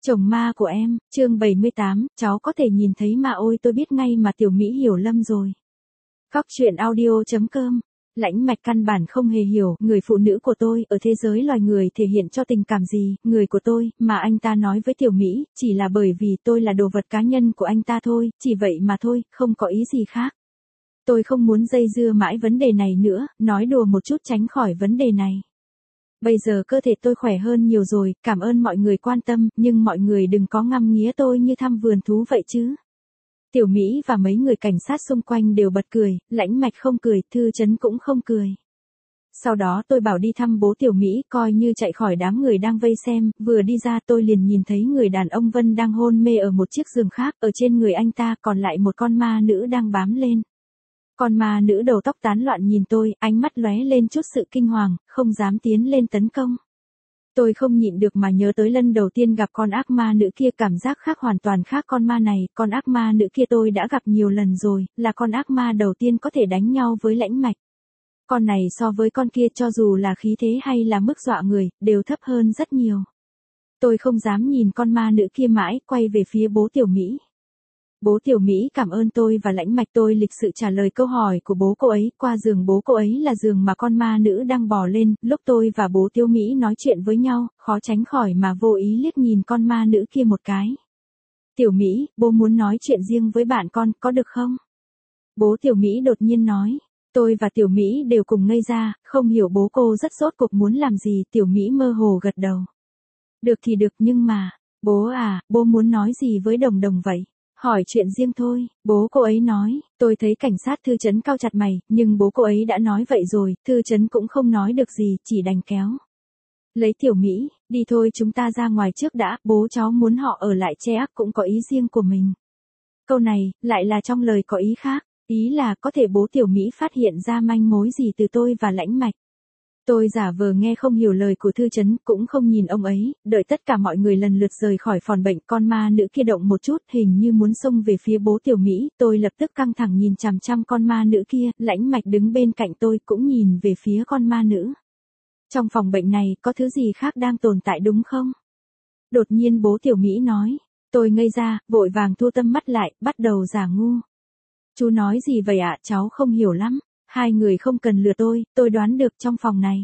Chồng ma của em, chương 78, cháu có thể nhìn thấy mà ôi tôi biết ngay mà Tiểu Mỹ hiểu lầm rồi. Góc truyện audio.com. Lãnh Mạch căn bản không hề hiểu người phụ nữ của tôi ở thế giới loài người thể hiện cho tình cảm gì, người của tôi, mà anh ta nói với Tiểu Mỹ, chỉ là bởi vì tôi là đồ vật cá nhân của anh ta thôi, chỉ vậy mà thôi, không có ý gì khác. Tôi không muốn dây dưa mãi vấn đề này nữa, nói đùa một chút tránh khỏi vấn đề này. Bây giờ cơ thể tôi khỏe hơn nhiều rồi, cảm ơn mọi người quan tâm, nhưng mọi người đừng có ngắm nghía tôi như thăm vườn thú vậy chứ. Tiểu Mỹ và mấy người cảnh sát xung quanh đều bật cười, Lãnh Mạch không cười, Thư Chấn cũng không cười. Sau đó tôi bảo đi thăm bố Tiểu Mỹ, coi như chạy khỏi đám người đang vây xem, vừa đi ra tôi liền nhìn thấy người đàn ông Vân đang hôn mê ở một chiếc giường khác, ở trên người anh ta còn lại một con ma nữ đang bám lên. Con ma nữ đầu tóc tán loạn nhìn tôi, ánh mắt lóe lên chút sự kinh hoàng, không dám tiến lên tấn công. Tôi không nhịn được mà nhớ tới lần đầu tiên gặp con ác ma nữ kia, cảm giác khác hoàn toàn khác con ma này, con ác ma nữ kia tôi đã gặp nhiều lần rồi, là con ác ma đầu tiên có thể đánh nhau với Lãnh Mạch. Con này so với con kia cho dù là khí thế hay là mức dọa người, đều thấp hơn rất nhiều. Tôi không dám nhìn con ma nữ kia mãi, quay về phía bố Tiểu Mỹ. Bố Tiểu Mỹ cảm ơn tôi và Lãnh Mạch, tôi lịch sự trả lời câu hỏi của bố cô ấy, qua giường bố cô ấy là giường mà con ma nữ đang bò lên, lúc tôi và bố Tiểu Mỹ nói chuyện với nhau, khó tránh khỏi mà vô ý liếc nhìn con ma nữ kia một cái. Tiểu Mỹ, bố muốn nói chuyện riêng với bạn con, có được không? Bố Tiểu Mỹ đột nhiên nói. Tôi và Tiểu Mỹ đều cùng ngây ra, không hiểu bố cô rất rốt cuộc muốn làm gì, Tiểu Mỹ mơ hồ gật đầu. Được thì được nhưng mà, bố à, bố muốn nói gì với Đồng Đồng vậy? Hỏi chuyện riêng thôi, bố cô ấy nói, tôi thấy cảnh sát Thư Chấn cau chặt mày, nhưng bố cô ấy đã nói vậy rồi, Thư Chấn cũng không nói được gì, chỉ đành kéo. Lấy Tiểu Mỹ, đi thôi chúng ta ra ngoài trước đã, bố cháu muốn họ ở lại che ác cũng có ý riêng của mình. Câu này, lại là trong lời có ý khác, ý là có thể bố Tiểu Mỹ phát hiện ra manh mối gì từ tôi và Lãnh Mạch. Tôi giả vờ nghe không hiểu lời của Thư Chấn, cũng không nhìn ông ấy, đợi tất cả mọi người lần lượt rời khỏi phòng bệnh, con ma nữ kia động một chút, hình như muốn xông về phía bố Tiểu Mỹ, tôi lập tức căng thẳng nhìn chằm chằm con ma nữ kia, Lãnh Mạch đứng bên cạnh tôi cũng nhìn về phía con ma nữ. Trong phòng bệnh này, có thứ gì khác đang tồn tại đúng không? Đột nhiên bố Tiểu Mỹ nói, tôi ngây ra, vội vàng thu tâm mắt lại, bắt đầu giả ngu. Chú nói gì vậy ạ, cháu không hiểu lắm. Hai người không cần lừa tôi đoán được trong phòng này.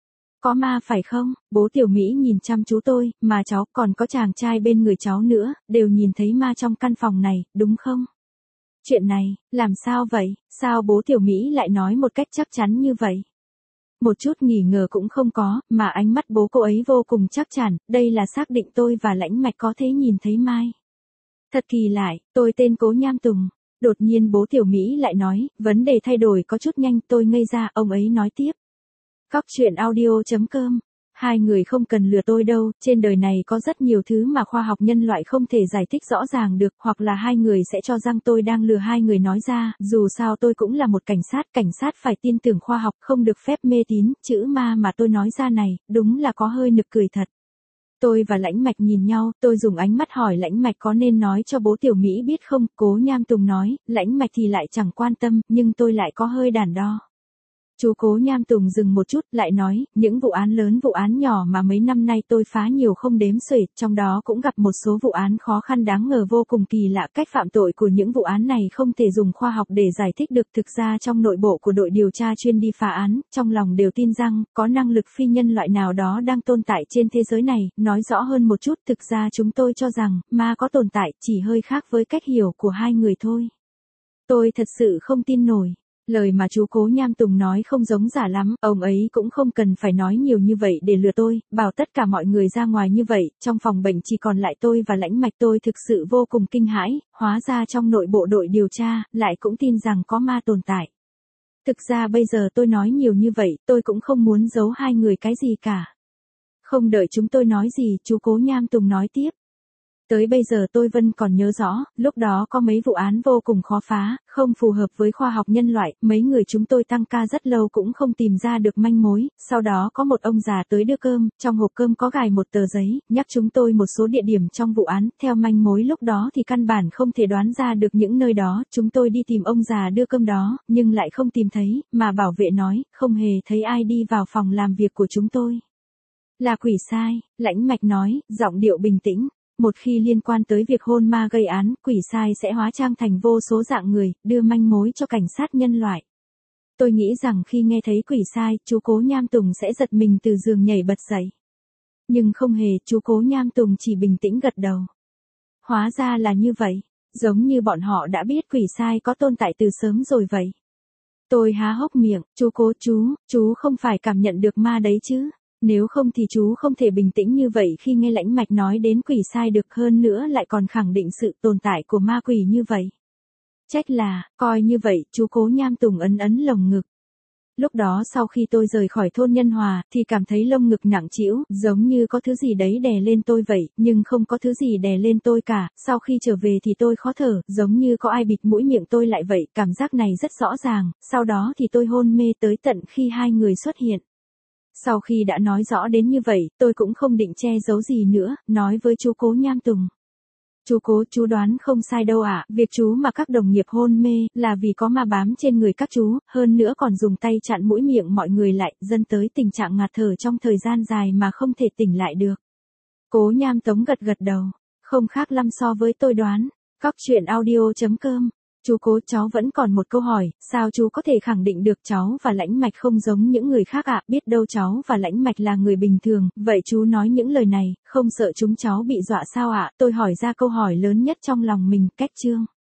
Có ma phải không? Bố Tiểu Mỹ nhìn chăm chú tôi, mà cháu còn có chàng trai bên người cháu nữa, đều nhìn thấy ma trong căn phòng này, đúng không? Chuyện này, làm sao vậy? Sao bố Tiểu Mỹ lại nói một cách chắc chắn như vậy? Một chút nghi ngờ cũng không có, mà ánh mắt bố cô ấy vô cùng chắc chắn, đây là xác định tôi và Lãnh Mạch có thể nhìn thấy mai. Thật kỳ lạ, tôi tên Cố Nham Tùng. Đột nhiên bố Tiểu Mỹ lại nói, vấn đề thay đổi có chút nhanh, tôi ngây ra, ông ấy nói tiếp. Góc truyện audio.com. Hai người không cần lừa tôi đâu, trên đời này có rất nhiều thứ mà khoa học nhân loại không thể giải thích rõ ràng được, hoặc là hai người sẽ cho rằng tôi đang lừa hai người nói ra, dù sao tôi cũng là một cảnh sát phải tin tưởng khoa học, không được phép mê tín, chữ ma mà tôi nói ra này, đúng là có hơi nực cười thật. Tôi và Lãnh Mạch nhìn nhau, tôi dùng ánh mắt hỏi Lãnh Mạch có nên nói cho bố Tiểu Mỹ biết không, Cố Nham Tùng nói, Lãnh Mạch thì lại chẳng quan tâm, nhưng tôi lại có hơi đắn đo. Chú Cố Nham Tùng dừng một chút, lại nói, những vụ án lớn vụ án nhỏ mà mấy năm nay tôi phá nhiều không đếm xuể, trong đó cũng gặp một số vụ án khó khăn đáng ngờ vô cùng kỳ lạ, cách phạm tội của những vụ án này không thể dùng khoa học để giải thích được, thực ra trong nội bộ của đội điều tra chuyên đi phá án, trong lòng đều tin rằng, có năng lực phi nhân loại nào đó đang tồn tại trên thế giới này, nói rõ hơn một chút, thực ra chúng tôi cho rằng, ma có tồn tại, chỉ hơi khác với cách hiểu của hai người thôi. Tôi thật sự không tin nổi. Lời mà chú Cố Nham Tùng nói không giống giả lắm, ông ấy cũng không cần phải nói nhiều như vậy để lừa tôi, bảo tất cả mọi người ra ngoài như vậy, trong phòng bệnh chỉ còn lại tôi và Lãnh Mạch, tôi thực sự vô cùng kinh hãi, hóa ra trong nội bộ đội điều tra, lại cũng tin rằng có ma tồn tại. Thực ra bây giờ tôi nói nhiều như vậy, tôi cũng không muốn giấu hai người cái gì cả. Không đợi chúng tôi nói gì, chú Cố Nham Tùng nói tiếp. Tới bây giờ tôi vẫn còn nhớ rõ, lúc đó có mấy vụ án vô cùng khó phá, không phù hợp với khoa học nhân loại, mấy người chúng tôi tăng ca rất lâu cũng không tìm ra được manh mối, sau đó có một ông già tới đưa cơm, trong hộp cơm có gài một tờ giấy, nhắc chúng tôi một số địa điểm trong vụ án, theo manh mối lúc đó thì căn bản không thể đoán ra được những nơi đó, chúng tôi đi tìm ông già đưa cơm đó, nhưng lại không tìm thấy, mà bảo vệ nói, không hề thấy ai đi vào phòng làm việc của chúng tôi. Là quỷ sai, Lãnh Mạch nói, giọng điệu bình tĩnh. Một khi liên quan tới việc hôn ma gây án, quỷ sai sẽ hóa trang thành vô số dạng người, đưa manh mối cho cảnh sát nhân loại. Tôi nghĩ rằng khi nghe thấy quỷ sai, chú Cố Nham Tùng sẽ giật mình từ giường nhảy bật dậy. Nhưng không hề, chú Cố Nham Tùng chỉ bình tĩnh gật đầu. Hóa ra là như vậy, giống như bọn họ đã biết quỷ sai có tồn tại từ sớm rồi vậy. Tôi há hốc miệng, chú không phải cảm nhận được ma đấy chứ? Nếu không thì chú không thể bình tĩnh như vậy khi nghe Lãnh Mạch nói đến quỷ sai được, hơn nữa lại còn khẳng định sự tồn tại của ma quỷ như vậy. Trách là, coi như vậy, chú Cố Nham Tùng ấn ấn lồng ngực. Lúc đó sau khi tôi rời khỏi thôn Nhân Hòa, thì cảm thấy lông ngực nặng trĩu, giống như có thứ gì đấy đè lên tôi vậy, nhưng không có thứ gì đè lên tôi cả. Sau khi trở về thì tôi khó thở, giống như có ai bịt mũi miệng tôi lại vậy, cảm giác này rất rõ ràng. Sau đó thì tôi hôn mê tới tận khi hai người xuất hiện. Sau khi đã nói rõ đến như vậy, tôi cũng không định che giấu gì nữa, nói với chú Cố Nham Tùng. Chú Cố, chú đoán không sai đâu ạ, việc chú mà các đồng nghiệp hôn mê, là vì có ma bám trên người các chú, hơn nữa còn dùng tay chặn mũi miệng mọi người lại, dẫn tới tình trạng ngạt thở trong thời gian dài mà không thể tỉnh lại được. Cố Nham Tống gật gật đầu, không khác lắm so với tôi đoán. Cóc truyện audio.com. Chú Cố, cháu vẫn còn một câu hỏi, sao chú có thể khẳng định được cháu và Lãnh Mạch không giống những người khác ạ? Biết đâu cháu và Lãnh Mạch là người bình thường, vậy chú nói những lời này, không sợ chúng cháu bị dọa sao ạ? Tôi hỏi ra câu hỏi lớn nhất trong lòng mình, Cách Trương.